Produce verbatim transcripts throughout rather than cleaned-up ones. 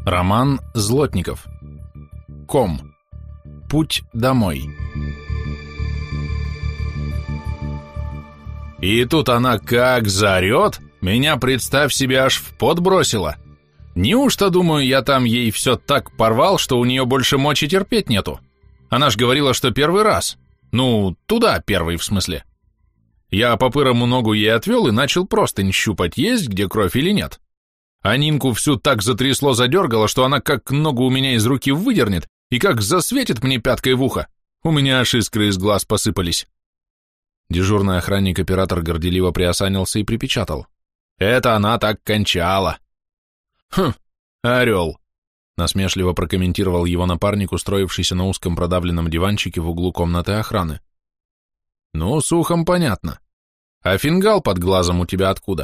Роман Злотников. Ком. Путь домой. И тут она как заорет, меня, представь себе, аж в пот бросила. Неужто, думаю, я там ей все так порвал, что у нее больше мочи терпеть нету? Она ж говорила, что первый раз. Ну, туда первый, в смысле. Я по-пырому ногу ей отвел и начал простынь щупать, есть где кровь или нет. А Нинку всю так затрясло, задергало, что она как ногу у меня из руки выдернет и как засветит мне пяткой в ухо. У меня аж искры из глаз посыпались. Дежурный охранник-оператор горделиво приосанился и припечатал. Это она так кончала. Хм, орел. Насмешливо прокомментировал его напарник, устроившийся на узком продавленном диванчике в углу комнаты охраны. Ну, с ухом понятно. А фингал под глазом у тебя откуда?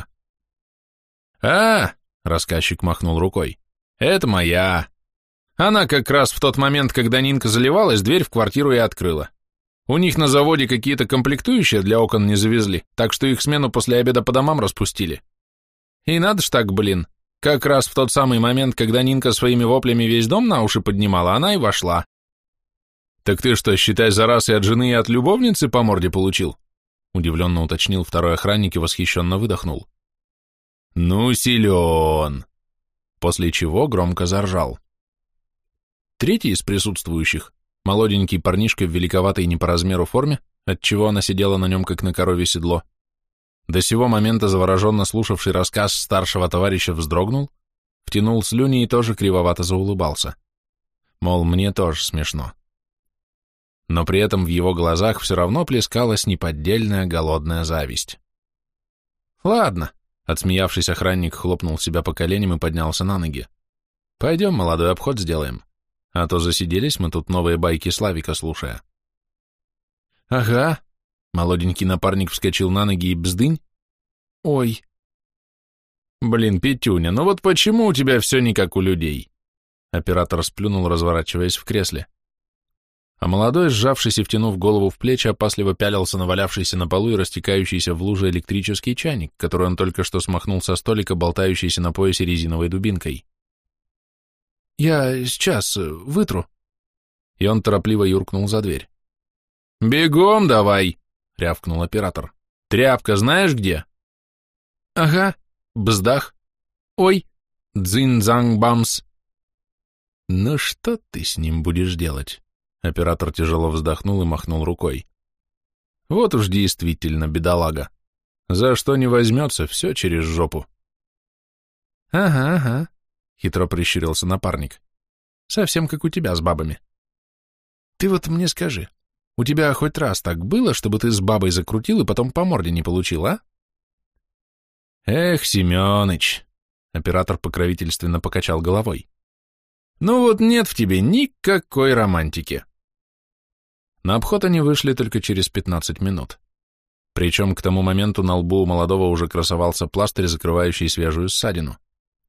А, рассказчик махнул рукой. Это моя. Она как раз в тот момент, когда Нинка заливалась, дверь в квартиру и открыла. У них на заводе какие-то комплектующие для окон не завезли, так что их смену после обеда по домам распустили. И надо ж так, блин. Как раз в тот самый момент, когда Нинка своими воплями весь дом на уши поднимала, она и вошла. Так ты что, считай, за раз и от жены, и от любовницы по морде получил? Удивленно уточнил второй охранник и восхищенно выдохнул. Ну, силен. После чего громко заржал. Третий из присутствующих, молоденький парнишка в великоватой не по размеру форме, отчего она сидела на нем, как на коровье седло, до сего момента завороженно слушавший рассказ старшего товарища вздрогнул, втянул слюни и тоже кривовато заулыбался. Мол, мне тоже смешно. Но при этом в его глазах все равно плескалась неподдельная голодная зависть. Ладно, отсмеявшись, охранник хлопнул себя по коленям и поднялся на ноги. Пойдем, молодой, обход сделаем. А то засиделись мы тут новые байки Славика слушая. Ага. Молоденький напарник вскочил на ноги и бздынь. Ой. Блин, Петюня, ну вот почему у тебя все не как у людей? Оператор сплюнул, разворачиваясь в кресле. А молодой, сжавшись и втянув голову в плечи, опасливо пялился на валявшийся на полу и растекающийся в луже электрический чайник, который он только что смахнул со столика, болтающийся на поясе резиновой дубинкой. «Я сейчас вытру». И он торопливо юркнул за дверь. «Бегом давай!» — рявкнул оператор. «Тряпка знаешь где?» «Ага, бздах. Ой, дзынь-занг-бамс». «Ну что ты с ним будешь делать?» Оператор тяжело вздохнул и махнул рукой. «Вот уж действительно бедолага. За что не возьмется, все через жопу». «Ага, ага», — хитро прищурился напарник. «Совсем как у тебя с бабами. Ты вот мне скажи, у тебя хоть раз так было, чтобы ты с бабой закрутил и потом по морде не получил, а?» «Эх, Семёныч», — оператор покровительственно покачал головой. «Ну вот нет в тебе никакой романтики». На обход они вышли только через пятнадцать минут. Причем к тому моменту на лбу у молодого уже красовался пластырь, закрывающий свежую ссадину.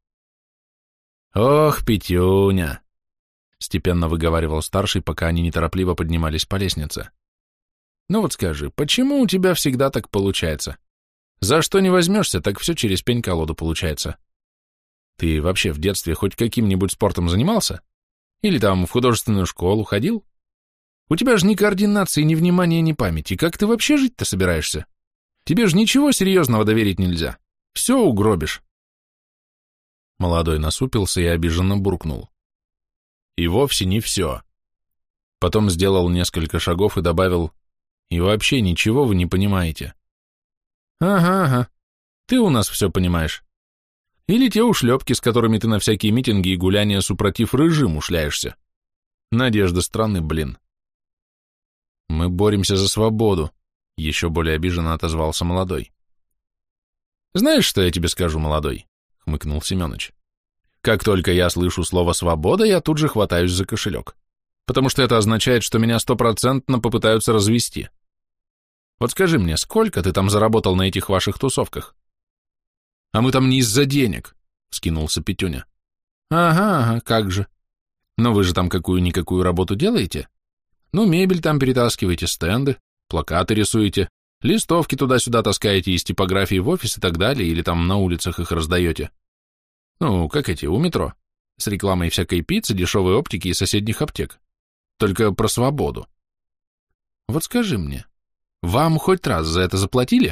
«Ох, Петюня!» — степенно выговаривал старший, пока они неторопливо поднимались по лестнице. «Ну вот скажи, почему у тебя всегда так получается? За что не возьмешься, так все через пень-колоду получается. Ты вообще в детстве хоть каким-нибудь спортом занимался? Или там в художественную школу ходил? У тебя же ни координации, ни внимания, ни памяти. Как ты вообще жить-то собираешься? Тебе же ничего серьезного доверить нельзя. Все угробишь». Молодой насупился и обиженно буркнул. «И вовсе не все». Потом сделал несколько шагов и добавил: «И вообще ничего вы не понимаете». «Ага, ага, ты у нас все понимаешь. Или те ушлепки, с которыми ты на всякие митинги и гуляния супротив режиму шляешься. Надежда страны, блин». «Мы боремся за свободу», — еще более обиженно отозвался молодой. «Знаешь, что я тебе скажу, молодой?» — хмыкнул Семенович. «Как только я слышу слово «свобода», я тут же хватаюсь за кошелек, потому что это означает, что меня стопроцентно попытаются развести. Вот скажи мне, сколько ты там заработал на этих ваших тусовках?» «А мы там не из-за денег», — вскинулся Петюня. «Ага, ага, как же. Но вы же там какую-никакую работу делаете? Ну, мебель там перетаскиваете, стенды, плакаты рисуете, листовки туда-сюда таскаете из типографии в офис и так далее, или там на улицах их раздаете. Ну, как эти, у метро. с рекламой всякой пиццы, дешевой оптики и соседних аптек. Только про свободу. Вот скажи мне, вам хоть раз за это заплатили?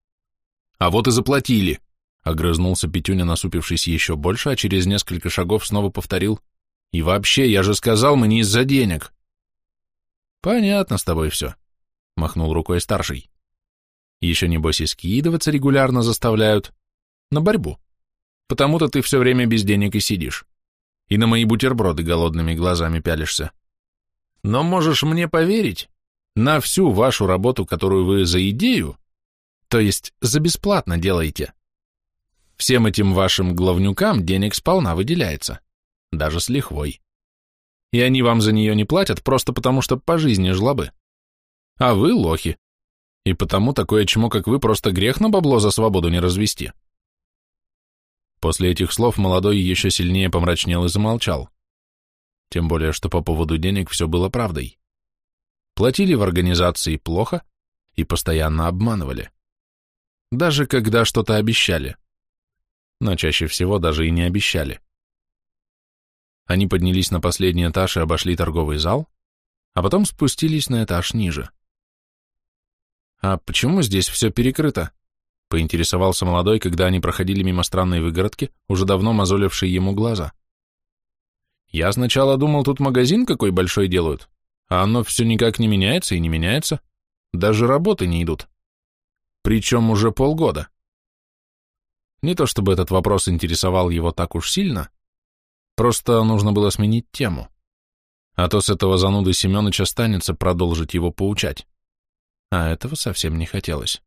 А вот и заплатили, огрызнулся Петюня, насупившись еще больше, а через несколько шагов снова повторил. И вообще, я же сказал, мы не из-за денег. Понятно с тобой все, махнул рукой старший. Еще небось и скидываться регулярно заставляют. На борьбу. Потому-то ты все время без денег и сидишь. И на мои бутерброды голодными глазами пялишься. Но можешь мне поверить, на всю вашу работу, которую вы за идею, то есть за бесплатно делаете, всем этим вашим главнюкам денег сполна выделяется, даже с лихвой. И они вам за нее не платят просто потому, что по жизни жлобы. А вы лохи. И потому такое чмо, как вы, просто грех на бабло за свободу не развести. После этих слов молодой еще сильнее помрачнел и замолчал. Тем более, что по поводу денег все было правдой. Платили в организации плохо и постоянно обманывали. Даже когда что-то обещали. Но чаще всего даже и не обещали. Они поднялись на последний этаж и обошли торговый зал, а потом спустились на этаж ниже. «А почему здесь все перекрыто?» — поинтересовался молодой, когда они проходили мимо странной выгородки, уже давно мозолившей ему глаза. «Я сначала думал, тут магазин какой большой делают, а оно все никак не меняется и не меняется, даже работы не идут. Причем уже полгода». Не то чтобы этот вопрос интересовал его так уж сильно, просто нужно было сменить тему, а то с этого зануды Семеныч останется продолжить его поучать. А этого совсем не хотелось.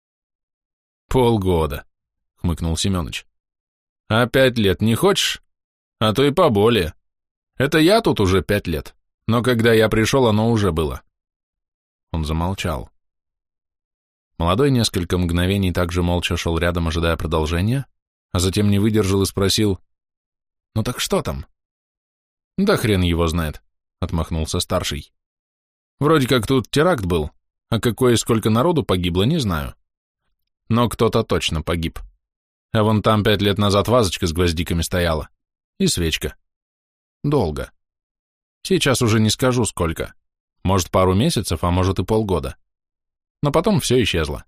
«Полгода», — хмыкнул Семеныч. «А пять лет не хочешь? А то и поболее. Это я тут уже пять лет, но когда я пришел, оно уже было». Он замолчал. Молодой несколько мгновений также молча шел рядом, ожидая продолжения, а затем не выдержал и спросил: «Ну так что там?» «Да хрен его знает», — отмахнулся старший. «Вроде как тут теракт был. А какое и сколько народу погибло, не знаю. Но кто-то точно погиб. А вон там пять лет назад вазочка с гвоздиками стояла. И свечка. Долго. Сейчас уже не скажу сколько. Может, пару месяцев, а может и полгода. Но потом все исчезло.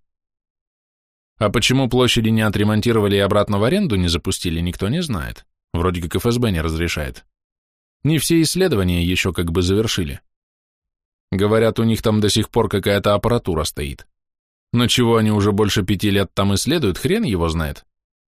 А почему площади не отремонтировали и обратно в аренду не запустили, никто не знает. Вроде как эф эс бэ не разрешает. Не все исследования еще как бы завершили. Говорят, у них там до сих пор какая-то аппаратура стоит. Но чего они уже больше пяти лет там исследуют, хрен его знает.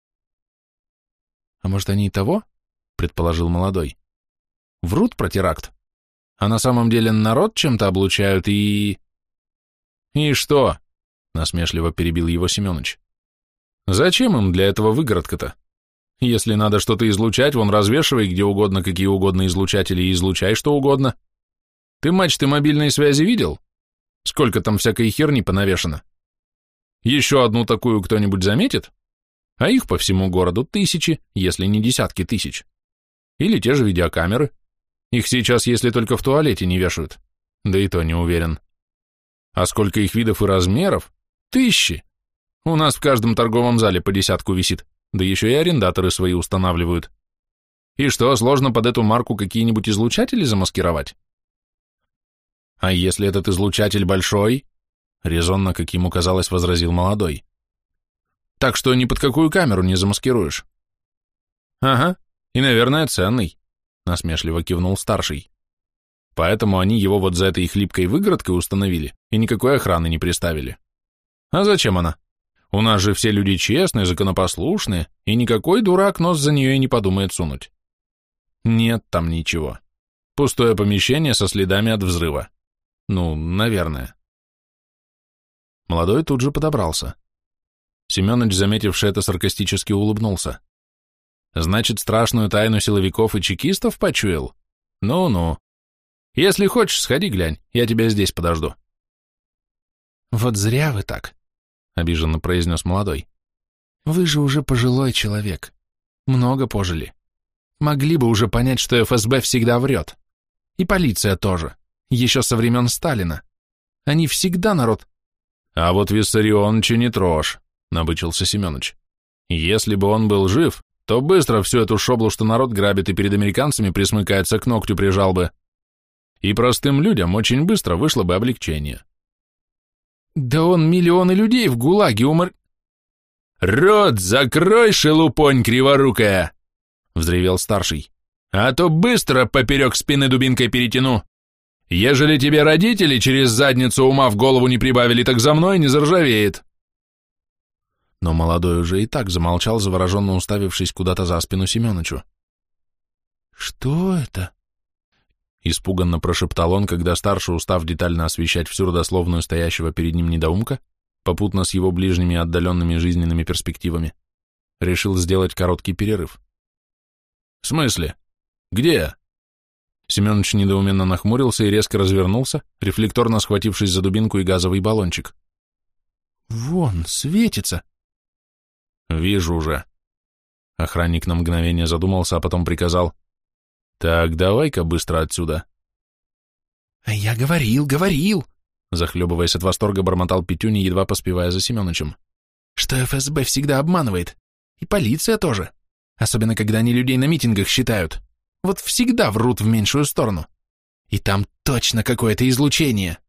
А может, они и того? Предположил молодой. Врут про теракт. А на самом деле народ чем-то облучают и... И что? Насмешливо перебил его Семеныч. Зачем им для этого выгородка-то? Если надо что-то излучать, вон развешивай где угодно, какие угодно излучатели, и излучай что угодно. Ты мачты мобильной связи видел? Сколько там всякой херни понавешено? Еще одну такую кто-нибудь заметит? А их по всему городу тысячи, если не десятки тысяч. Или те же видеокамеры. Их сейчас, если только в туалете не вешают. Да и то не уверен. А сколько их видов и размеров? Тысячи. У нас в каждом торговом зале по десятку висит. Да еще и арендаторы свои устанавливают. И что, сложно под эту марку какие-нибудь излучатели замаскировать? А если этот излучатель большой? Резонно, как ему казалось, возразил молодой. Так что ни под какую камеру не замаскируешь. Ага, и, наверное, ценный, насмешливо кивнул старший. Поэтому они его вот за этой хлипкой выгородкой установили и никакой охраны не приставили. А зачем она? У нас же все люди честные, законопослушные, и никакой дурак нос за нее и не подумает сунуть. Нет там ничего. Пустое помещение со следами от взрыва. Ну, наверное. Молодой тут же подобрался. Семеныч, заметивший это, саркастически улыбнулся. Значит, страшную тайну силовиков и чекистов почуял? Ну-ну. Если хочешь, сходи глянь, я тебя здесь подожду. Вот зря вы так, обиженно произнес молодой. Вы же уже пожилой человек. Много пожили. Могли бы уже понять, что эф эс бэ всегда врет. И полиция тоже. Еще со времен Сталина. Они всегда народ... А вот Виссарионовича не трожь, набычился Семеныч. Если бы он был жив, то быстро всю эту шоблу, что народ грабит и перед американцами присмыкается, к ногтю прижал бы. И простым людям очень быстро вышло бы облегчение. Да он миллионы людей в ГУЛАГе умор... «Рот закрой, шелупонь криворукая!» — взревел старший. «А то быстро поперек спины дубинкой перетяну. Ежели тебе родители через задницу ума в голову не прибавили, так за мной не заржавеет». Но молодой уже и так замолчал, завороженно уставившись куда-то за спину Семёнычу. «Что это?» — испуганно прошептал он, когда старший, устав детально освещать всю родословную стоящего перед ним недоумка, попутно с его ближними и отдаленными жизненными перспективами, решил сделать короткий перерыв. «В смысле? Где?» Семёныч недоуменно нахмурился и резко развернулся, рефлекторно схватившись за дубинку и газовый баллончик. «Вон, светится!» «Вижу уже». Охранник на мгновение задумался, а потом приказал: «Так, давай-ка быстро отсюда». «А я говорил, говорил!» Захлебываясь от восторга, бормотал Петюня, едва поспевая за Семёнычем. «Что эф эс бэ всегда обманывает. И полиция тоже. Особенно, когда они людей на митингах считают. Вот всегда врут в меньшую сторону. И там точно какое-то излучение».